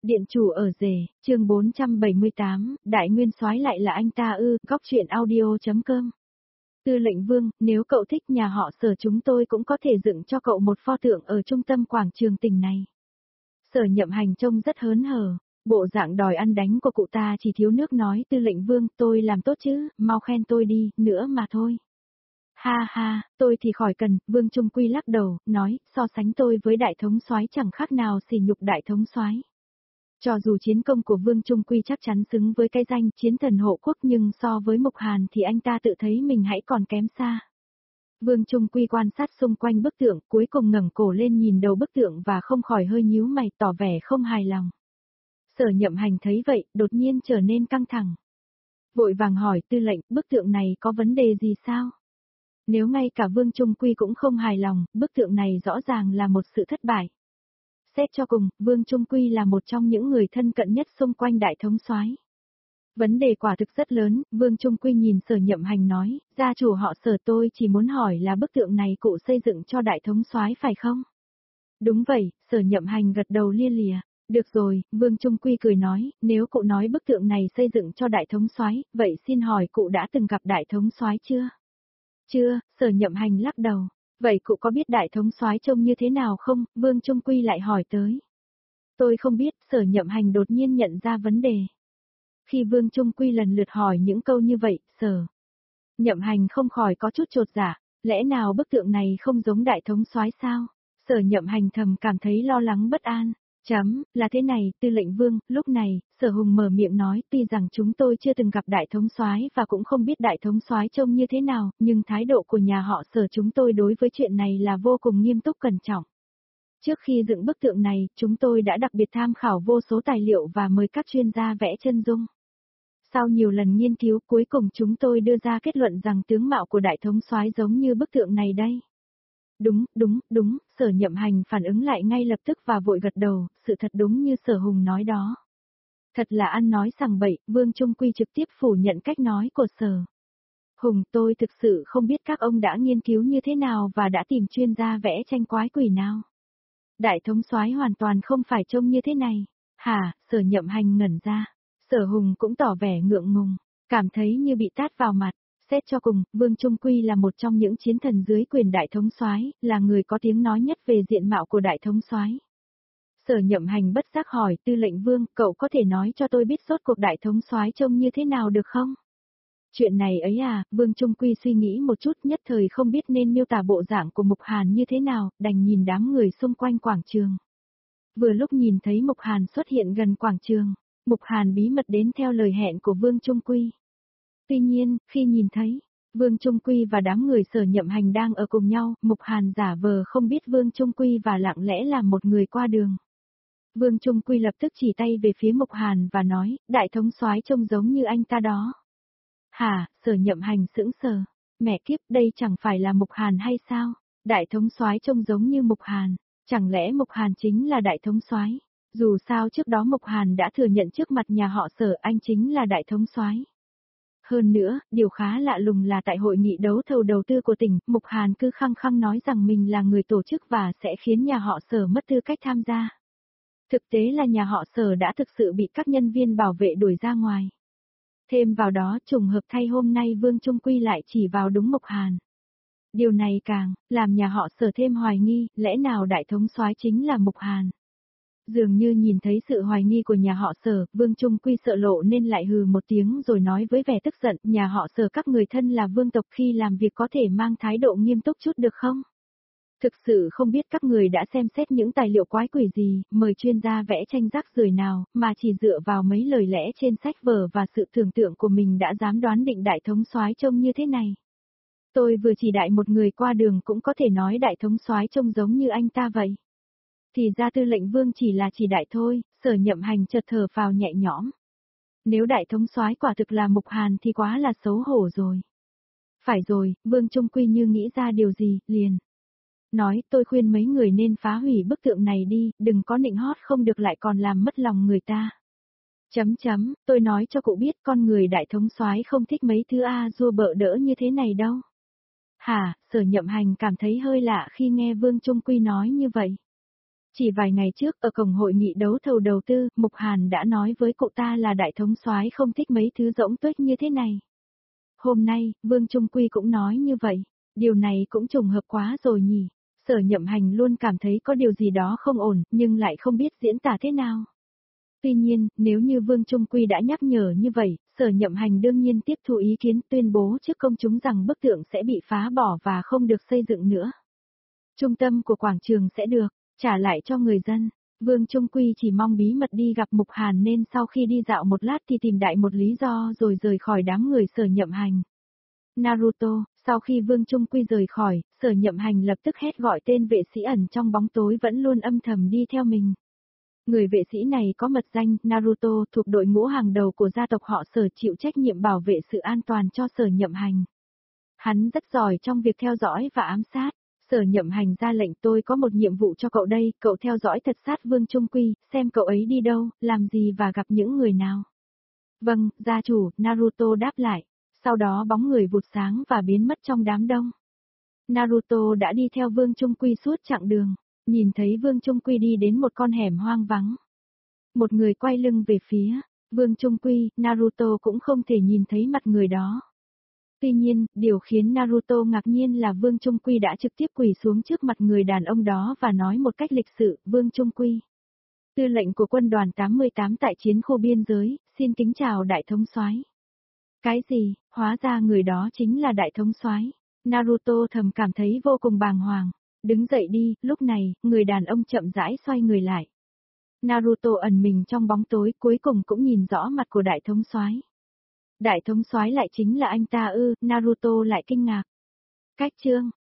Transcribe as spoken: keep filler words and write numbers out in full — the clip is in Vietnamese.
Điện chủ ở rể, chương bốn trăm bảy mươi tám, Đại Nguyên Soái lại là anh ta ư, góc truyện audio chấm com. Tư lệnh Vương, nếu cậu thích nhà họ Sở chúng tôi cũng có thể dựng cho cậu một pho tượng ở trung tâm quảng trường tỉnh này. Sở Nhậm Hành trông rất hớn hở, bộ dạng đòi ăn đánh của cụ ta chỉ thiếu nước nói Tư lệnh Vương, tôi làm tốt chứ, mau khen tôi đi, nữa mà thôi. Ha ha, tôi thì khỏi cần, Vương Trung Quy lắc đầu, nói, so sánh tôi với đại thống soái chẳng khác nào sỉ nhục đại thống soái. Cho dù chiến công của Vương Trung Quy chắc chắn xứng với cái danh chiến thần hộ quốc nhưng so với Mục Hàn thì anh ta tự thấy mình hãy còn kém xa. Vương Trung Quy quan sát xung quanh bức tượng, cuối cùng ngẩng cổ lên nhìn đầu bức tượng và không khỏi hơi nhíu mày tỏ vẻ không hài lòng. Sở Nhậm Hành thấy vậy, đột nhiên trở nên căng thẳng. Vội vàng hỏi Tư lệnh, bức tượng này có vấn đề gì sao? Nếu ngay cả Vương Trung Quy cũng không hài lòng, bức tượng này rõ ràng là một sự thất bại. Xét cho cùng, Vương Trung Quy là một trong những người thân cận nhất xung quanh đại thống soái. Vấn đề quả thực rất lớn, Vương Trung Quy nhìn Sở Nhậm Hành nói, gia chủ họ Sở tôi chỉ muốn hỏi là bức tượng này cụ xây dựng cho đại thống soái phải không? Đúng vậy, Sở Nhậm Hành gật đầu lia lịa. Được rồi, Vương Trung Quy cười nói, nếu cụ nói bức tượng này xây dựng cho đại thống soái, vậy xin hỏi cụ đã từng gặp đại thống soái chưa? Chưa, Sở Nhậm Hành lắc đầu. Vậy cụ có biết đại thống soái trông như thế nào không? Vương Trung Quy lại hỏi tới. Tôi không biết, Sở Nhậm Hành đột nhiên nhận ra vấn đề. Khi Vương Trung Quy lần lượt hỏi những câu như vậy, Sở Nhậm Hành không khỏi có chút chột dạ, lẽ nào bức tượng này không giống đại thống soái sao? Sở Nhậm Hành thầm cảm thấy lo lắng bất an. Chấm, là thế này, Tư lệnh Vương, lúc này, Sở Hùng mở miệng nói, tuy rằng chúng tôi chưa từng gặp đại thống soái và cũng không biết đại thống soái trông như thế nào, nhưng thái độ của nhà họ Sở chúng tôi đối với chuyện này là vô cùng nghiêm túc cẩn trọng. Trước khi dựng bức tượng này, chúng tôi đã đặc biệt tham khảo vô số tài liệu và mời các chuyên gia vẽ chân dung. Sau nhiều lần nghiên cứu, cuối cùng chúng tôi đưa ra kết luận rằng tướng mạo của đại thống soái giống như bức tượng này đây. Đúng, đúng, đúng, Sở Nhậm Hành phản ứng lại ngay lập tức và vội gật đầu, sự thật đúng như Sở Hùng nói đó. Thật là ăn nói sằng bậy, Vương Trung Quy trực tiếp phủ nhận cách nói của Sở Hùng, tôi thực sự không biết các ông đã nghiên cứu như thế nào và đã tìm chuyên gia vẽ tranh quái quỷ nào. Đại thống soái hoàn toàn không phải trông như thế này. Hả, Sở Nhậm Hành ngẩn ra. Sở Hùng cũng tỏ vẻ ngượng ngùng, cảm thấy như bị tát vào mặt. Xét cho cùng, Vương Trung Quy là một trong những chiến thần dưới quyền đại thống soái, là người có tiếng nói nhất về diện mạo của đại thống soái. Sở Nhậm Hành bất giác hỏi Tư lệnh Vương, cậu có thể nói cho tôi biết rốt cuộc đại thống soái trông như thế nào được không? Chuyện này ấy à, Vương Trung Quy suy nghĩ một chút nhất thời không biết nên miêu tả bộ dạng của Mục Hàn như thế nào, đành nhìn đám người xung quanh quảng trường. Vừa lúc nhìn thấy Mục Hàn xuất hiện gần quảng trường, Mục Hàn bí mật đến theo lời hẹn của Vương Trung Quy. Tuy nhiên, khi nhìn thấy Vương Trung Quy và đám người Sở Nhậm Hành đang ở cùng nhau, Mục Hàn giả vờ không biết Vương Trung Quy và lặng lẽ làm một người qua đường. Vương Trung Quy lập tức chỉ tay về phía Mục Hàn và nói, đại thống soái trông giống như anh ta đó. Hả, Sở Nhậm Hành sững sờ, mẹ kiếp, đây chẳng phải là Mục Hàn hay sao? Đại thống soái trông giống như Mục Hàn, chẳng lẽ Mục Hàn chính là đại thống soái? Dù sao trước đó Mục Hàn đã thừa nhận trước mặt nhà họ Sở anh chính là đại thống soái. Hơn nữa, điều khá lạ lùng là tại hội nghị đấu thầu đầu tư của tỉnh, Mục Hàn cứ khăng khăng nói rằng mình là người tổ chức và sẽ khiến nhà họ Sở mất tư cách tham gia. Thực tế là nhà họ Sở đã thực sự bị các nhân viên bảo vệ đuổi ra ngoài. Thêm vào đó trùng hợp thay hôm nay Vương Trung Quy lại chỉ vào đúng Mục Hàn. Điều này càng làm nhà họ Sở thêm hoài nghi, lẽ nào đại thống soái chính là Mục Hàn. Dường như nhìn thấy sự hoài nghi của nhà họ Sở, Vương Trung Quy sợ lộ nên lại hừ một tiếng rồi nói với vẻ tức giận, nhà họ Sở các người thân là vương tộc khi làm việc có thể mang thái độ nghiêm túc chút được không? Thực sự không biết các người đã xem xét những tài liệu quái quỷ gì, mời chuyên gia vẽ tranh rác rưởi nào, mà chỉ dựa vào mấy lời lẽ trên sách vở và sự tưởng tượng của mình đã dám đoán định đại thống soái trông như thế này. Tôi vừa chỉ đại một người qua đường cũng có thể nói đại thống soái trông giống như anh ta vậy. Thì ra Tư lệnh Vương chỉ là chỉ đại thôi, Sở Nhậm Hành chợt thở phào nhẹ nhõm. Nếu đại thống soái quả thực là Mục Hàn thì quá là xấu hổ rồi. Phải rồi, Vương Trung Quy như nghĩ ra điều gì, liền nói, tôi khuyên mấy người nên phá hủy bức tượng này đi, đừng có nịnh hót không được lại còn làm mất lòng người ta. Chấm chấm, tôi nói cho cụ biết con người đại thống soái không thích mấy thứ a dua bợ đỡ như thế này đâu. Hả, Sở Nhậm Hành cảm thấy hơi lạ khi nghe Vương Trung Quy nói như vậy. Chỉ vài ngày trước ở cổng hội nghị đấu thầu đầu tư, Mục Hàn đã nói với cậu ta là đại thống soái không thích mấy thứ rỗng tuếch như thế này. Hôm nay, Vương Trung Quy cũng nói như vậy, điều này cũng trùng hợp quá rồi nhỉ. Sở Nhậm Hành luôn cảm thấy có điều gì đó không ổn, nhưng lại không biết diễn tả thế nào. Tuy nhiên, nếu như Vương Trung Quy đã nhắc nhở như vậy, Sở Nhậm Hành đương nhiên tiếp thu ý kiến, tuyên bố trước công chúng rằng bức tượng sẽ bị phá bỏ và không được xây dựng nữa. Trung tâm của quảng trường sẽ được trả lại cho người dân. Vương Trung Quy chỉ mong bí mật đi gặp Mục Hàn nên sau khi đi dạo một lát thì tìm đại một lý do rồi rời khỏi đám người Sở Nhậm Hành. Naruto, sau khi Vương Trung Quy rời khỏi, Sở Nhậm Hành lập tức hét gọi tên vệ sĩ ẩn trong bóng tối vẫn luôn âm thầm đi theo mình. Người vệ sĩ này có mật danh Naruto, thuộc đội ngũ hàng đầu của gia tộc họ Sở, chịu trách nhiệm bảo vệ sự an toàn cho Sở Nhậm Hành. Hắn rất giỏi trong việc theo dõi và ám sát. Sở Nhậm Hành ra lệnh, tôi có một nhiệm vụ cho cậu đây, cậu theo dõi thật sát Vương Trung Quy, xem cậu ấy đi đâu, làm gì và gặp những người nào. Vâng, gia chủ, Naruto đáp lại. Sau đó bóng người vụt sáng và biến mất trong đám đông. Naruto đã đi theo Vương Trung Quy suốt chặng đường, nhìn thấy Vương Trung Quy đi đến một con hẻm hoang vắng. Một người quay lưng về phía Vương Trung Quy, Naruto cũng không thể nhìn thấy mặt người đó. Tuy nhiên, điều khiến Naruto ngạc nhiên là Vương Trung Quy đã trực tiếp quỳ xuống trước mặt người đàn ông đó và nói một cách lịch sự, Vương Trung Quy, tư lệnh của quân đoàn tám mươi tám tại chiến khu biên giới, xin kính chào đại thống soái. Cái gì, hóa ra người đó chính là đại thống soái. Naruto thầm cảm thấy vô cùng bàng hoàng. Đứng dậy đi, lúc này, người đàn ông chậm rãi xoay người lại. Naruto ẩn mình trong bóng tối, cuối cùng cũng nhìn rõ mặt của đại thống soái. Đại thống soái lại chính là anh ta ư? Naruto lại kinh ngạc. Cách chương